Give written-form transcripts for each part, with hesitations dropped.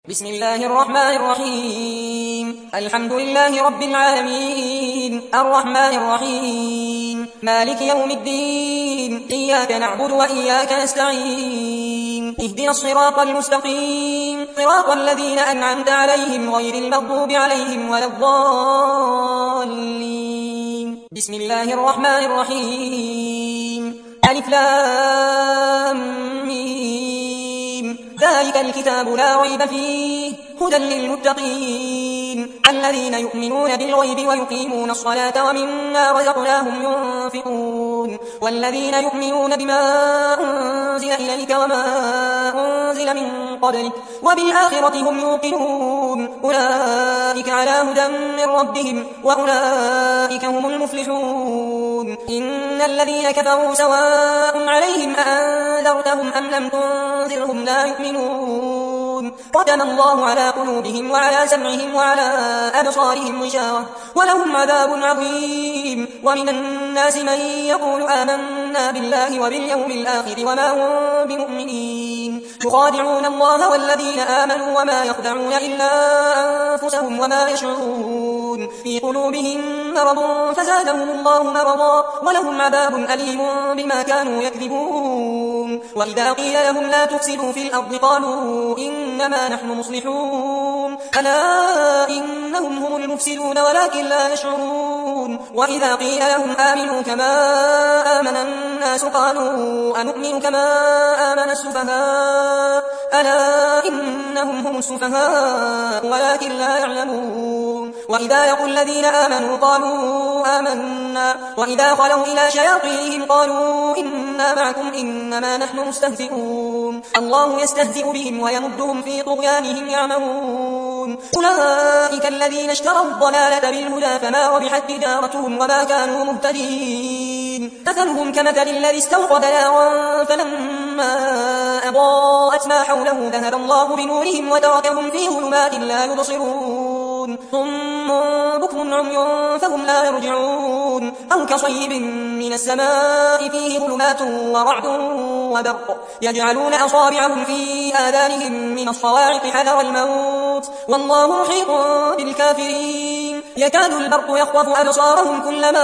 بسم الله الرحمن الرحيم. الحمد لله رب العالمين، الرحمن الرحيم، مالك يوم الدين، إياك نعبد وإياك نستعين، اهدنا الصراط المستقيم، صراط الذين أنعمت عليهم غير المغضوب عليهم ولا الضالين. بسم الله الرحمن الرحيم. ألف لام ميم. ذلك الكتاب لا ريب فيه هدى للمتقين الذين يؤمنون بالغيب ويقيمون الصلاة ومما رزقناهم ينفقون والذين يؤمنون بما أنزل إليك وما أنزل من قبلك وبالآخرة هم يوقنون أولئك على هدى من ربهم وأولئك هم المفلحون. إن الذين كفروا سواء عليهم أأنذرتهم أم لم تنذرهم لا يؤمنون. ختم الله على قلوبهم وعلى سمعهم وعلى أبصارهم غشاوة ولهم عذاب عظيم. ومن الناس من يقول آمنا بالله وباليوم الآخر وما هم بمؤمنين يخادعون الله والذين آمنوا وما يخدعون إلا أنفسهم وما يشعرون. في قلوبهم مرض فزادهم الله مرضا ولهم عذاب أليم بما كانوا يكذبون. وإذا قيل لهم لا تفسدوا في الأرض قالوا إنما نحن مصلحون ألا إنهم هم المفسدون ولكن لا يشعرون. وإذا قيل لهم آمنوا كما آمن الناس قالوا أنؤمن كما آمن السفهاء ألا إنهم هم السفهاء ولكن لا يعلمون. وإذا يقول الذين آمنوا قالوا آمنا وإذا خلوا إلى شياطينهم قالوا إنا معكم إنما نحن مستهزئون. الله يستهزئ بهم ويمدهم في طغيانهم يعمهون. أولئك الذين اشتروا الضلالة بالهدى فما ربحت تجارتهم وما كانوا مهتدين. مثلهم كمثل الذي استوقد نارا فلما أضاءت ما حوله ذهب الله بنورهم وتركهم في ظلمات لا يبصرون. ثم بكم عمي فهم لا يرجعون. أو كصيب من السماء فيه ظلمات ورعد وبرق يجعلون أصابعهم في آذانهم من الصواعق حذر الموت والله محيط بالكافرين. يكاد البرق يخطف أبصارهم كلما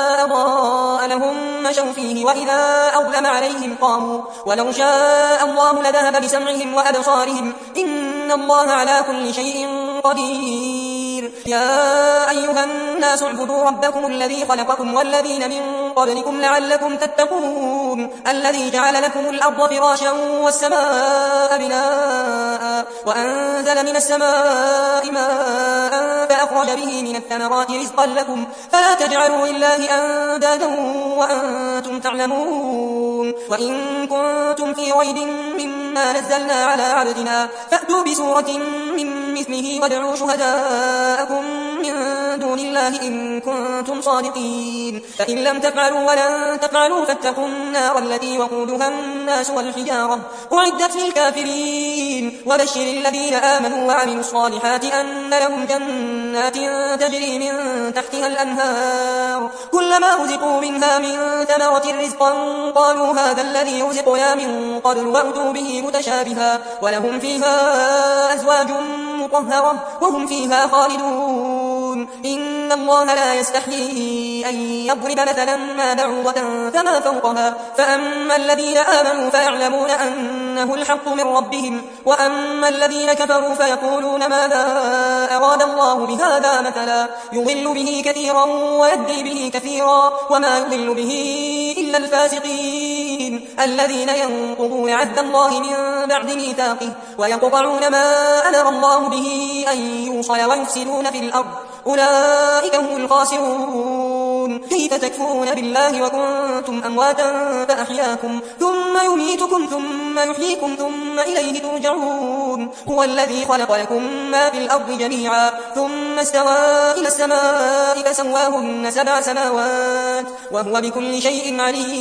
أضاء لهم مشوا فيه وإذا أظلم عليهم قاموا ولو شاء الله لذهب بسمعهم وأبصارهم إن الله على كل شيء قدير. يا أيها الناس اعبدوا ربكم الذي خلقكم والذين من قبلكم لعلكم تتقون الذي جعل لكم الأرض فراشا والسماء بناء وأنزل من السماء ماء فأخرج به من الثمرات رزقا لكم فلا تجعلوا لله أندادا وأنتم تعلمون. وإن كنتم في ريب مما نزلنا على عبدنا فأتوا بسورة من مثله وادعوا شهداءكم من دون الله إن كنتم صادقين. فإن لم تفعلوا ولن تفعلوا فاتقوا النار التي وقودها الناس والحجارة أعدت للكافرين. وبشر الذين آمنوا وعملوا الصالحات أن لهم جنات تجري من تحتها الأنهار كلما رزقوا منها من ثمرة رزقا قالوا هذا الذي رزقنا من قبل وأتوا به متشابها ولهم فيها أزواج مطهرة وهم فيها خالدون. إن الله لا يستحيي أن يضرب مثلا ما بعوضة فما فوقها فأما الذين آمنوا فيعلمون أنه الحق من ربهم وأما الذين كفروا فيقولون ماذا أراد الله بهذا مثلا يضل به كثيرا ويهدي به كثيرا وما يضل به إلا الفاسقين الذين ينقضون عهد الله من بعد ميثاقه ويقطعون ما أمر الله به أن يوصل ويفسدون في الأرض أولئك هم الخاسرون. كيف تكفرون بالله وكنتم أمواتا فأحياكم ثم يميتكم ثم يحييكم ثم إليه ترجعون. هو الذي خلق لكم ما في الأرض جميعا ثم استوى إلى السماء فسواهن 7 سماوات وهو بكل شيء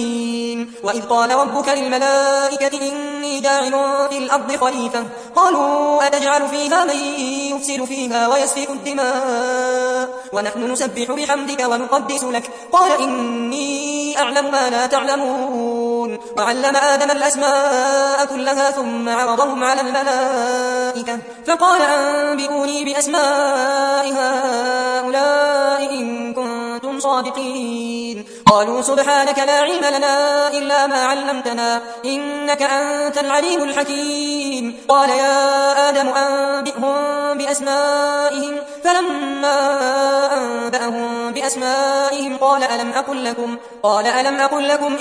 عليم. وإذ قال ربك للملائكة إني جاعل في الأرض خليفة قالوا أتجعل فيها من يفسد فيها ويسفك الدماء ونحن نسبح بحمدك ونقدس لك قال إني أعلم ما لا تعلمون. وعلم آدم الأسماء كلها ثم عرضهم على الملائكة فقال أنبئوني بأسماء هؤلاء إن كنتم صادقين. قالوا سبحانك لا علم لنا إلا ما علمتنا إنك أنت العليم الحكيم. قال يا آدم أنبئهم بأسمائهم فلما أنبأهم بأسمائهم قال ألم أقل لكم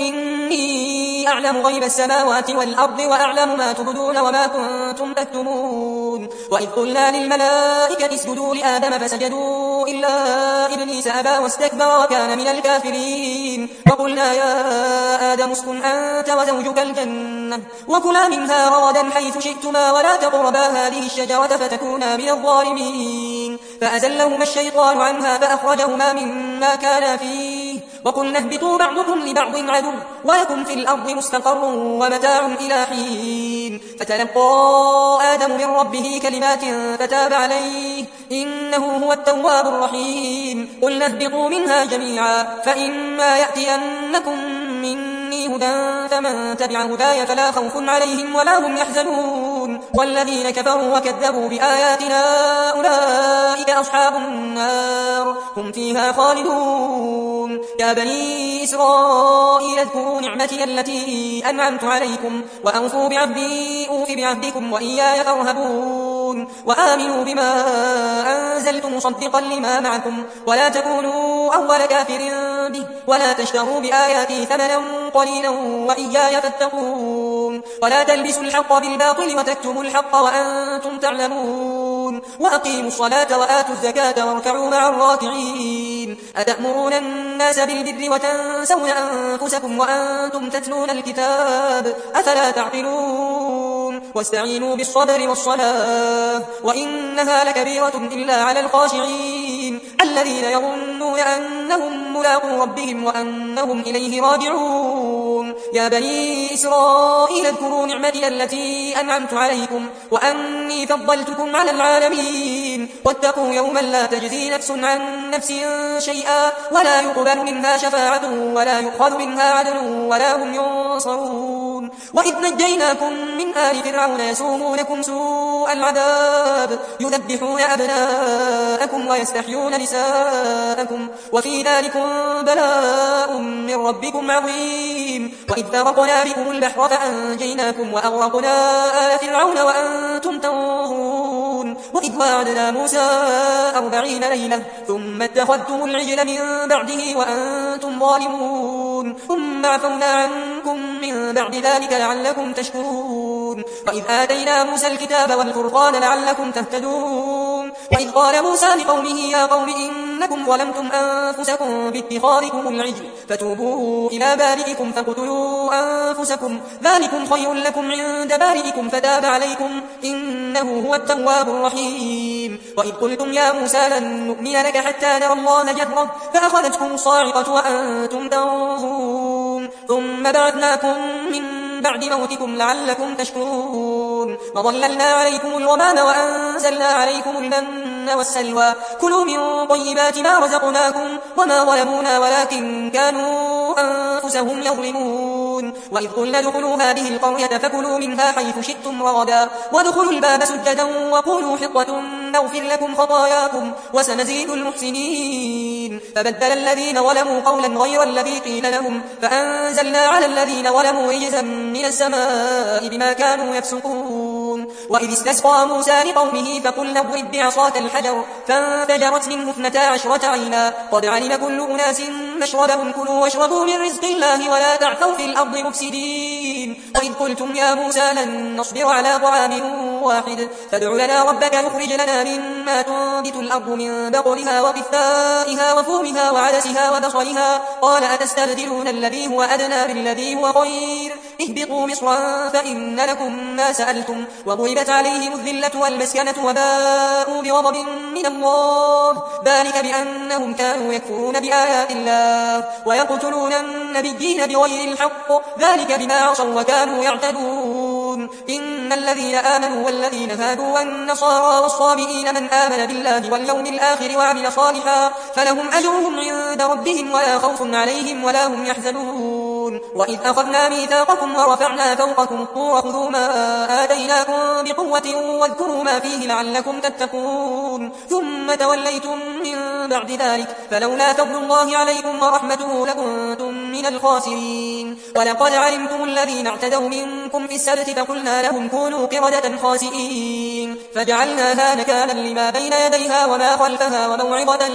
إني أعلم غيب السماوات والأرض وأعلم ما تبدون وما كنتم تكتمون. وإذ قلنا للملائكة اسجدوا لآدم فسجدوا إلا إبليس أبى واستكبر وكان من الكافرين. وقلنا يا آدم اسكن أنت وزوجك الجنة وكلا منها رغدا حيث شئتما ولا تقربا هذه الشجرة فتكونا من الظالمين. فأزلهما الشيطان عنها فأخرجهما مما كانا فيه وقلنا اهبطوا بعضكم لبعض عدو ولكم في الأرض مستقر ومتاع إلى حين. فتلقى آدم من ربه كلمات فتاب عليه إنه هو التواب الرحيم. قلنا اهبطوا منها جميعا فإما يأتينكم مني هدى فمن تبع هداي فلا خوف عليهم ولا هم يحزنون. والذين كفروا وكذبوا بآياتنا أولئك أصحاب النار هم فيها خالدون. يا بني إسرائيل اذكروا نعمتي التي أنعمت عليكم وأوفوا بعهدي أوف بعهدكم وإياي فارهبون. وآمنوا بما أنزلت مصدقا لما معكم ولا تكونوا أول كافر به ولا تشتروا بآياتي ثمنا قليلا وإياي فاتقون. ولا تلبسوا الحق بالباطل وتكتموا الحق وأنتم تعلمون. وأقيموا الصلاة وآتوا الزكاة واركعوا مع الراكعين. أتأمرون الناس بالبر وتنسون أنفسكم وأنتم تتلون الكتاب أفلا تعقلون. واستعينوا بالصبر والصلاة وإنها لكبيرة إلا على الخاشعين الذين يظنون أنهم ملاقو ربهم وأنهم إليه راجعون. يا بني إسرائيل اذكروا نعمتي التي أنعمت عليكم وأني فضلتكم على العالمين. واتقوا يوما لا تجزي نفس عن نفس شيئا ولا يقبل منها شفاعة ولا يؤخذ منها عدل ولا هم ينصرون. وإذ نجيناكم من آل فرعون يسومونكم سوء العذاب يذبحون أبناءكم ويستحيون نساءكم وفي ذلكم بلاء من ربكم عظيم. وإذ فرقنا بكم البحر فأنجيناكم وأغرقنا آل فرعون وأنتم تنظرون. وإذ وعدنا موسى 40 ليلة ثم اتخذتم العجل من بعده وأنتم ظالمون ثم عفونا عنكم من بعد ذلك لعلكم تشكرون. وإذ آتينا موسى الكتاب والفرقان لعلكم تهتدون. وإذ قال موسى لقومه يا قوم إنكم ظلمتم أنفسكم باتخاذكم العجل فتوبوا إلى بارئكم فاقتلوا أنفسكم ذلكم خير لكم عند بارئكم فتاب عليكم إنه هو التواب الرحيم. وإذ قلتم يا موسى لن نؤمن لك حتى نرى الله جهرة فأخذتكم الصاعقة وأنتم تنظرون ثم بعثناكم من بعد موتكم لعلكم تشكرون. وظللنا عليكم الغمام وأنزلنا عليكم المن والسلوى كلوا من طيبات ما رزقناكم وما ظلمونا ولكن كانوا أنفسهم يظلمون. وإذ قلنا ادخلوا هذه القرية فكلوا منها حيث شئتم رغدا وادخلوا الباب سجدا وقولوا حطة نغفر لكم خطاياكم وسنزيد المحسنين. فبدل الذين ظلموا قولا غير الذي قيل لهم فأنزلنا على الذين ظلموا رجزا من السماء بما كانوا يفسقون. وإذ استسقى موسى لقومه فقلنا اضرب بعصاك الحجر فانفجرت منه 12 عينا قد علم كل أناس مشربهم كلوا واشربوا من رزق الله ولا تعثوا في الأرض مفسدين. وإذ قلتم يا موسى لن نصبر على طعام واحد فادع لنا ربك يخرج لنا مما تنبت الأرض من بقلها وقثائها وفومها وعدسها وبصلها قال أتستبدلون الذي هو أدنى بالذي هو خير اهبطوا مصرا فإن لكم ما سألتم وضربت عليهم الذلة والمسكنة وباءوا بغضب من الله ذلك بأنهم كانوا يكفرون بآيات الله ويقتلون النبيين بغير الحق ذلك بما عصوا وكانوا يعتدون. إن الذين آمنوا والذين هادوا والنصارى والصابئين من آمن بالله واليوم الآخر وعمل صالحا فلهم أجرهم عند ربهم ولا خوف عليهم ولا هم يحزنون. وإذ أخذنا ميثاقكم ورفعنا فوقكم الطور خذوا ما آتيناكم بقوة واذكروا ما فيه لعلكم تتقون ثم توليتم من بعد ذلك فلولا فضل الله عليكم ورحمته لكنتم من الخاسرين. ولقد علمتم الذين اعتدوا منكم في السبت فقلنا لهم كونوا قردة خاسئين فجعلناها نكالا لما بين يديها وما خلفها وموعظة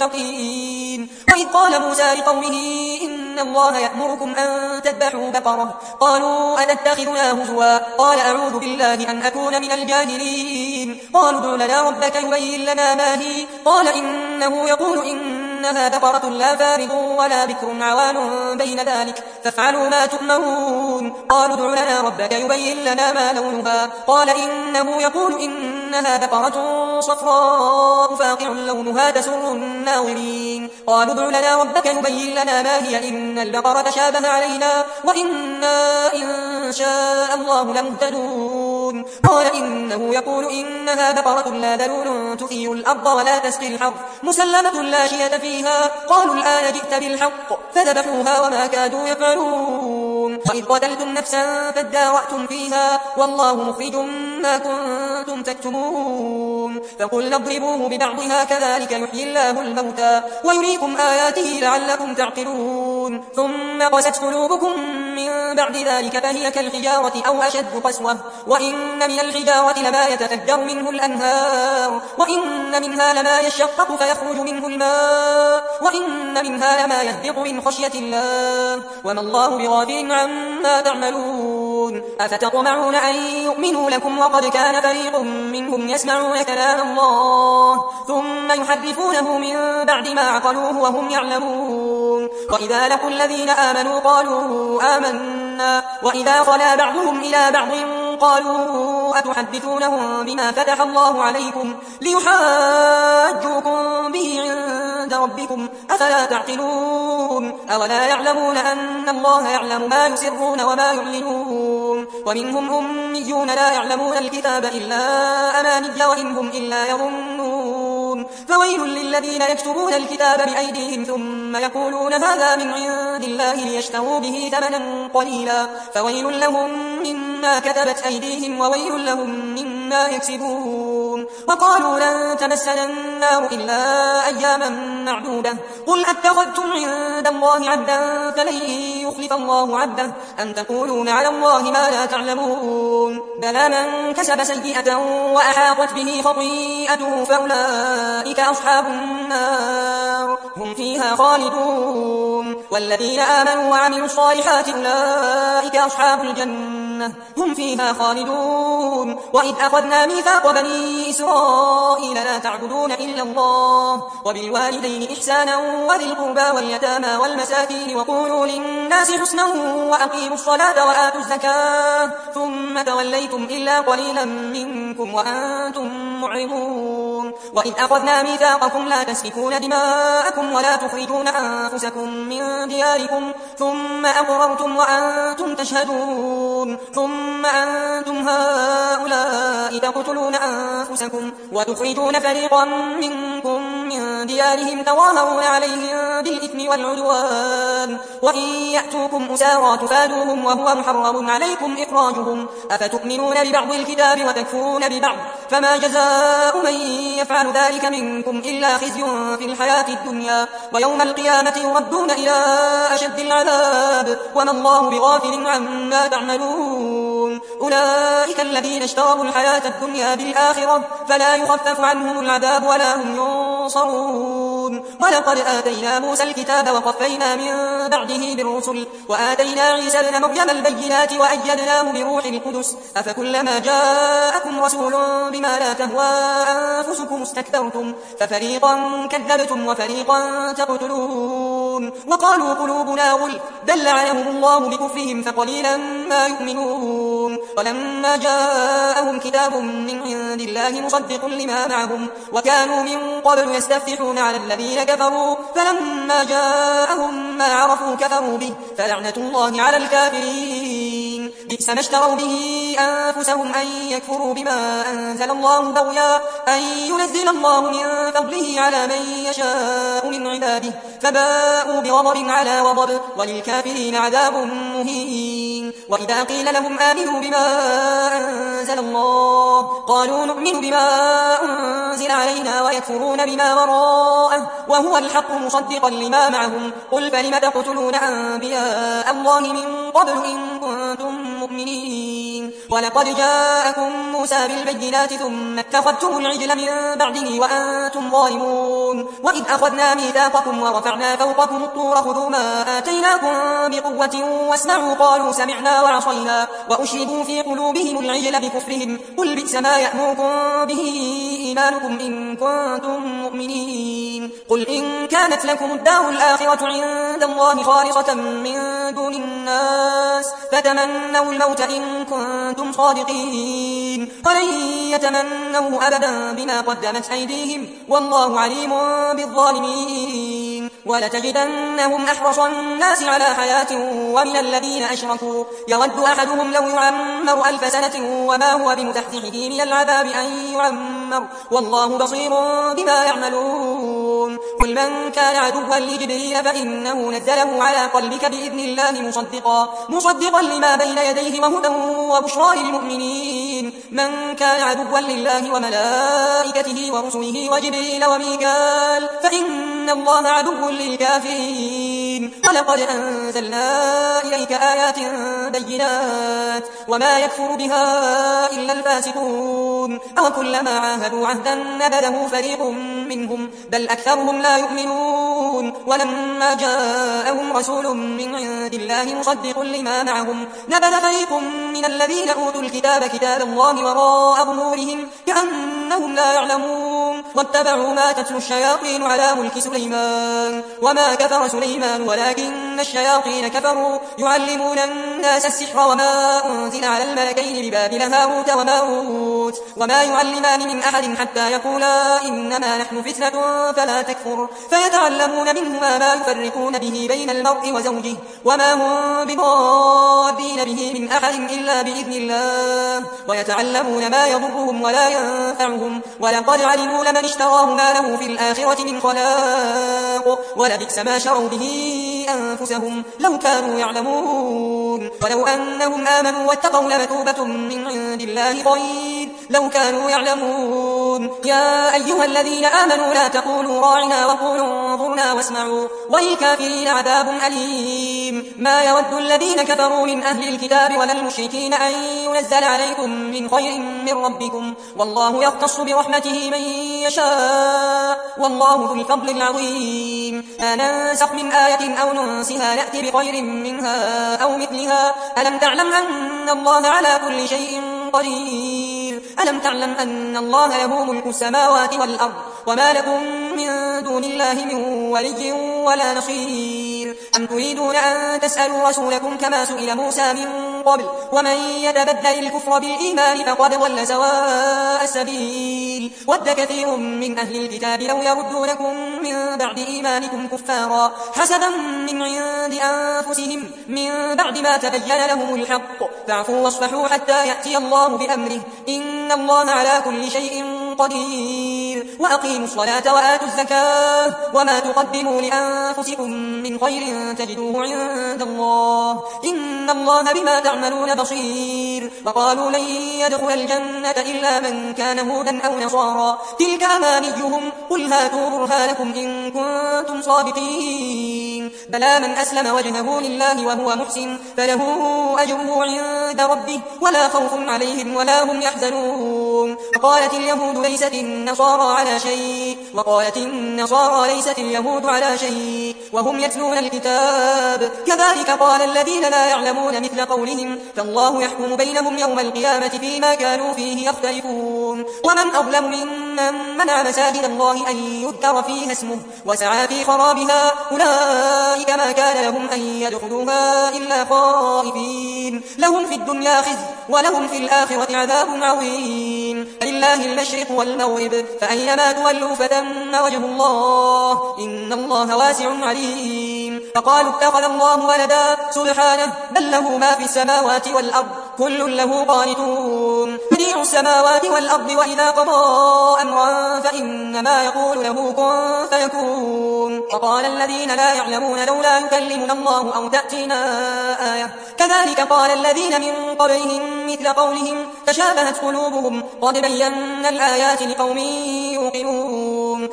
للمتقين. وإذ قال موسى لقومه إن الله يأمركم أن تذبحوا بقرة قالوا أتتخذنا هزوا قال أعوذ بالله أن أكون من الجاهلين. قالوا ادع لنا ربك يبين لنا ما هي قال إنه يقول إنها بقرة لا فارض ولا بكر عوان بين ذلك فافعلوا ما تؤمرون. قالوا ادع لنا ربك يبين لنا ما لونها قال إنه يقول إنها بقرة صفراء فاقع لونها تسر الناظرين. قالوا ادع لنا ربك يبين لنا ما هي إن البقرة شابه علينا وإنا إن شاء الله لمهتدون. قال إنه يقول إنها بقرة لا ذلول تثير الأرض ولا تسقي الحرث مسلمة لا شية فيها. قالوا الآن جئت بالحق فذبحوها وما كادوا يفعلون. وإذ قتلتم نفسا فادارأتم فيها والله مخرج ما كنتم تكتمون. فقلنا اضربوه ببعضها كذلك يحيي الله الموتى ويريكم آياته لعلكم تعقلون. ثم قست قلوبكم من بعد ذلك فهي كالحجارة أو أشد قسوة وإن من الحجارة لما يتفجر منه الأنهار وإن منها لما يشقق فيخرج منه الماء وإن منها لما يهبط من خشية الله وما الله بغافل عما تعملون. أفتطمعون أن يؤمنوا لكم وقد كان فريق منهم يسمعون كلام الله ثم يحرفونه من بعد ما عقلوه وهم يعلمون. وإذا لقوا الذين آمنوا قالوا آمنا وإذا خلا بعضهم إلى بعض قالوا أتحدثونهم بما فتح الله عليكم ليحاجوكم به عند ربكم أفلا تعقلون. أولا يعلمون أن الله يعلم ما يسرون وما يعلنون. ومنهم أميون لا يعلمون الكتاب إلا أماني وإن هم إلا يظنون. فويل للذين يكتبون الكتاب بأيديهم ثم يقولون هذا من عند الله ليشتروا به ثمنا قليلا فويل لهم مما كتبت أيديهم وويل لهم مما يكسبون. وقالوا لن تمسنا النار إلا أياما معدودة قل أتخذتم عند الله عهدا فلن يخلف الله عهده أم تقولون على الله ما لا تعلمون. بلى من كسب سيئة وأحاطت به خطيئته فأولئك أصحاب النار هم فيها خالدون. والذين آمنوا وعملوا الصالحات أولئك أصحاب الجنة هم فيها خالدون. وإذ أخذنا ميثاق بني إسرائيل لا تعبدون إلا الله وبالوالدين إحسانا وذي القربى واليتامى والمساكين وقولوا للناس حسنا وأقيموا الصلاة وآتوا الزكاة ثم توليتم إلا قليلا منكم وأنتم معرضون. وإذ أخذنا ميثاقكم لا تسفكون دماءكم ولا تخرجون أنفسكم من دياركم ثم أقررتم وأنتم تشهدون ثم أنتم هؤلاء تقتلون أنفسكم وتخرجون فريقا منكم من ديارهم تظاهرون عليهم بالإثم والعدوان وإن يأتوكم أسارى تفادوهم وهو محرم عليكم إخراجهم أفتؤمنون ببعض الكتاب وتكفرون ببعض فما جزاء من يفعل ذلك منكم إلا خزي في الحياة الدنيا ويوم القيامة يردون إلى أشد العذاب وما الله بغافل عما تعملون. أولئك الذين اشتروا الحياة الدنيا بالآخرة فلا يخفف عنهم العذاب ولا هم ينصرون. ولقد آتينا موسى الكتاب وقفينا من بعده بالرسل وآتينا عيسى ابن مريم البينات وأيدناه بروح القدس أفكلما جاءكم رسول بما لا تهوى أنفسكم استكبرتم ففريقا كذبتم وفريقا تقتلون. وقالوا قلوبنا غلف بل لعنهم الله بكفرهم فقليلا ما يؤمنون. ولما جاءهم كتاب من عند الله مصدق لما معهم وكانوا من قبل يستفتحون على الذين كفروا فلما جاءهم ما عرفوا كفروا به فلعنة الله على الكافرين. بئس ما اشتروا به أنفسهم أن يكفروا بما أنزل الله بغيا أن ينزل الله من فضله على من يشاء من عباده فباءوا بغضب على غضب وللكافرين عذاب مهين. وإذا قيل لهم آمنوا بما أنزل الله قالوا نؤمن بما أنزل علينا ويكفرون بما وراءه وهو الحق مصدقا لما معهم قل فلم تقتلون أنبياء الله من قبل إن كنتم مؤمنين. ولقد جاءكم موسى بالبينات ثم اتخذتم العجل من بعده وأنتم ظالمون. وإذ أخذنا ميثاقكم ورفعنا فوقكم الطور خذوا ما آتيناكم بقوة واسمعوا قالوا سمعنا وعصينا وأشربوا في قلوبهم العجل بكفرهم قل بئس ما يأمركم به إيمانكم إن كنتم مؤمنين. قل إن كانت لكم الدار الآخرة عند الله خالصة من دون الناس فتمنوا الموت إن كنتم صادقين ولن يتمنوه أبدا بما قدمت أيديهم والله عليم بالظالمين. ولتجدنهم أحرص الناس على حياة ومن الذين أشركوا يود أحدهم لو يعمر 1000 سنة وما هو بمزحزحه من العذاب أن يعمر والله بصير بما يعملون. قل من كان عدوا لجبريل فإنه نزله على قلبك بإذن الله مصدقا لما بين يديه وهدى وبشرى للمؤمنين. من كان عدوا لله وملائكته ورسله وجبريل وميكال فإن الله عدو للكافرين. ولقد أنزلنا إليك آيات بينات وما يكفر بها إلا الفاسقون أوكلما عاهدوا عهدا نبذه فريق منهم بل أكثرهم لا يؤمنون. ولما جاءهم رسول من عند الله مصدق لما معهم نبذ فريق من الذين أوتوا الكتاب كتاب الله وراء ظهورهم كأنهم لا يعلمون واتبعوا ما تتلو الشياطين على ملك سليمان وما كفر سليمان ولكن الشياطين كفروا يعلمون الناس السحر وما أنزل على الملكين ببابل هاروت وماروت وما يعلمان من أحد حتى يقولا إنما نحن فتنة فلا تكفر فيتعلمون منهما ما يفرقون به بين المرء وزوجه وما هم بضارين به من أحد إلا بإذن الله ويتعلمون ما يضرهم ولا ينفعهم ولقد علموا لمن اشتراه ما له في الآخرة من خلاق ولبئس ما شروا به أنفسهم لو كانوا يعلمون. ولو أنهم آمنوا واتقوا لمثوبة من عند الله خير لو كانوا يعلمون. يا أيها الذين آمنوا لا تقولوا راعنا وقولوا انظرنا واسمعوا وللكافرين عذاب أليم. ما يود الذين كفروا من أهل الكتاب ولا المشركين أن ينزل عليكم من خير من ربكم والله يختص برحمته من يشاء والله ذو الفضل العظيم. ما ننسخ من آية أو ننسها نأتي بخير منها أو مثلها ألم تعلم أن الله على كل شيء قدير ألم تعلم أن الله له ملك السماوات والأرض وما لكم من دون الله من ولي ولا نصير. أم تريدون أن تسألوا رسولكم كما سئل موسى من قبل ومن يتبدل الكفر بالإيمان فقد ضل سواء السبيل. ود كثير من أهل الكتاب لو يردونكم من بعد إيمانكم كفارا حسدا من عند أنفسهم من بعد ما تبين لهم الحق فاعفوا واصفحوا حتى يأتي الله بأمره إن الله على كل شيء قدير. وأقيموا الصلاة وآتوا الزكاة وما تقدموا لأنفسكم من خير تجدوه عند الله إن الله بما تعملون بصير. وقالوا لن يدخل الجنة إلا من كان هودا أو نصارى تلك أمانيهم قل هاتوا برهانكم إن كنتم صادقين. بلى من أسلم وجهه لله وهو محسن فله أجره عند ربه ولا خوف عليهم ولا هم يحزنون. وقالت اليهود ليست النصارى على شيء وقالت النصارى ليست اليهود على شيء وهم يتلون الكتاب كذلك قال الذين لا يعلمون مثل قولهم فالله يحكم بينهم يوم القيامة فيما كانوا فيه يختلفون. ومن أظلم ممن منع مساجد الله أن يذكر فيها اسمه وسعى في خرابها أولئك ما كان لهم أن يدخلوها إلا خائفين لهم في الدنيا خزي ولهم في الآخرة عذاب عظيم. لله المشرق والمغرب فأينما تولوا فثم وجه الله إن الله واسع عليم. فقالوا اتخذ الله ولدا سبحانه بل له ما في السماوات والأرض كل له قانتون بديع السماوات والأرض وإذا قضى أمرا فإنما يقول له كن فيكون. وقال الذين لا يعلمون لولا يكلمنا الله أو تأتينا آية كذلك قال الذين من قبلهم مثل قولهم تشابهت قلوبهم قد بينا الآيات لقوم يوقنون.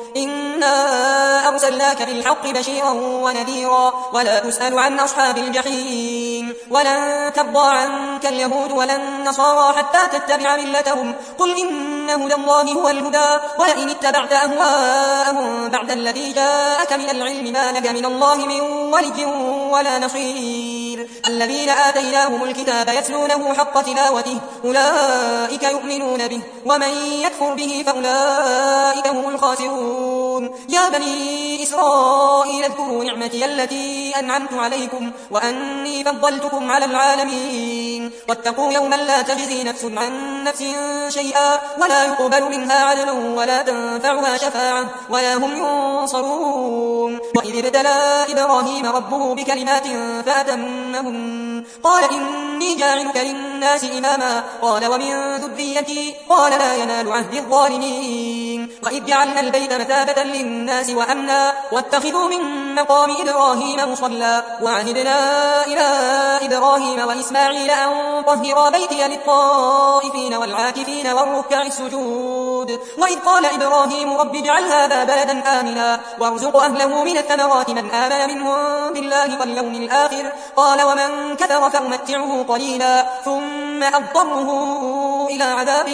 إنا أرسلناك بالحق بشيرا ونذيرا ولا تسأل عن أصحاب الجحيم ولن ترضى عنك اليهود ولا النصارى حتى تتبع ملتهم قل إن هدى الله هو الهدى ولئن اتبعت أهواءهم بعد الذي جاءك من العلم ما لك من الله من ولي ولا نصير. الذين آتيناهم الكتاب يتلونه حق تلاوته أولئك يؤمنون به ومن يكفر به فأولئك هم الخاسرون. يا بني إسرائيل اذكروا نعمتي التي أنعمت عليكم وأني فضلتكم على العالمين واتقوا يوما لا تجزي نفس عن نفس شيئا ولا يقبل منها عدل ولا تنفعها شفاعة ولا هم ينصرون. وإذ ابتلى إبراهيم ربه بكلمات فأتمهن قال إني جاعلك للناس إماما قال ومن ذريتي قال لا ينال عهد الظالمين. وإذ جعلنا البيت مثابة للناس وأمنا واتخذوا من مقام إبراهيم مصلى وعهدنا إلى إبراهيم وإسماعيل أن طهرا بيتي للطائفين والعاكفين والركع السجود. وإذ قال إبراهيم رب اجعل هذا بلدا آمنا وارزق أهله من الثمرات من آمن منهم بالله واليوم الآخر قال ومن كفر فأمتعه قليلا ثم أضطره إلى عذاب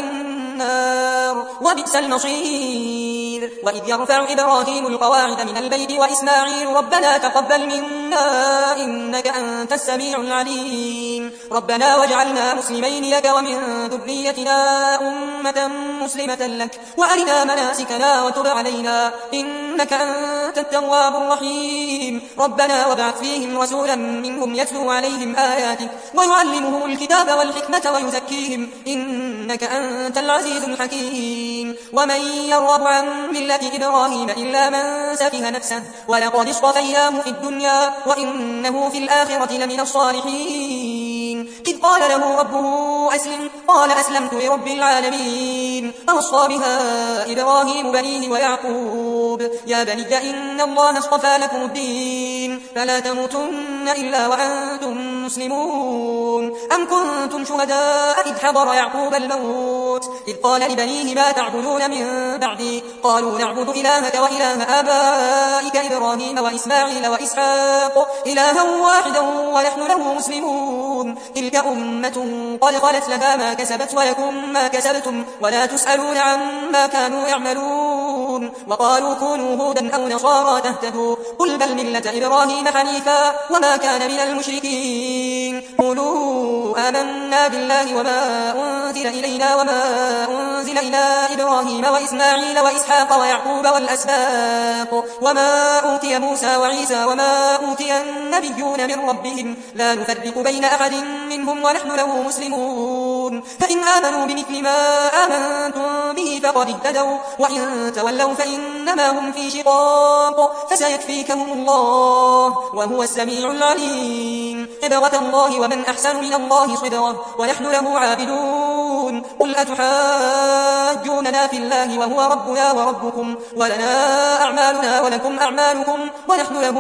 النار وبئس المصير. وإذ يرفع إبراهيم القواعد من البيت وإسماعيل ربنا تقبل منا إنك أنت السميع العليم ربنا واجعلنا مسلمين لك ومن ذريتنا أمة مسلمة لك وأرنا مناسكنا وتب علينا إنك أنت التواب الرحيم. ربنا وابعث فيهم رسولا منهم يتلو عليهم آياتك ويعلمهم الكتاب والحكمة ويزكيهم إنك أنت العزيز الحكيم. ومن يرغب عن ملة إبراهيم إلا من سفه نفسه ولقد اصطفيناه في الدنيا وإنه في الآخرة لمن الصالحين. إذ قال له ربه أسلم قال أسلمت لرب العالمين. فوصى بها إبراهيم بنيه ويعقوب يا بني إن الله اصطفى لكم الدين فلا تموتن إلا وأنتم مسلمون. أم كنتم شهداء إذ حضر يعقوب الموت إذ قال لبنيه ما تعبدون من بعدي قالوا نعبد إلهك وإله آبائك إبراهيم وإسماعيل وإسحاق إلها واحدا ونحن له مسلمون. تلك أمة قد خلت لها ما كسبت ولكم ما كسبتم ولا تسألون عما كانوا يعملون. وقالوا كونوا هودا أو نصارى تهتدوا قل بل ملة إبراهيم حنيفا وما كان من المشركين. قولوا آمنا بالله وما أنزل إلينا وما أنزل إلى إبراهيم وإسماعيل وإسحاق ويعقوب والأسباط وما أوتي موسى وعيسى وما أوتي النبيون من ربهم لا نفرق بين أحد منهم ونحن له مسلمون. فإن آمنوا بمثل ما آمنتم به فقد اهتدوا وإن تولوا فإنما هم في شقاق فسيكفيكهم الله وهو السميع العليم. صبغة الله ومن أحسن من الله صبغة ونحن له عابدون. قل أتحاجوننا في الله وهو ربنا وربكم ولنا أعمالنا ولكم أعمالكم ونحن له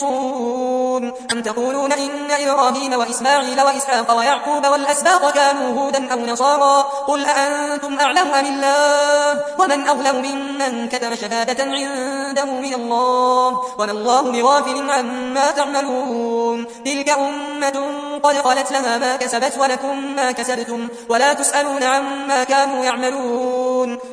مخلصون. أم تقولون إن إبراهيم وإسماعيل وإسحاق ويعقوب والأسباط كانوا هودا أو نصارى قل أأنتم أعلم أم الله ومن أظلم ممن كتم شهادة عنده من الله وما الله بغافل عما تعملون. تلك أمة قد خلت لها ما كسبت ولكم ما كسبتم ولا تسألون عما كانوا يعملون.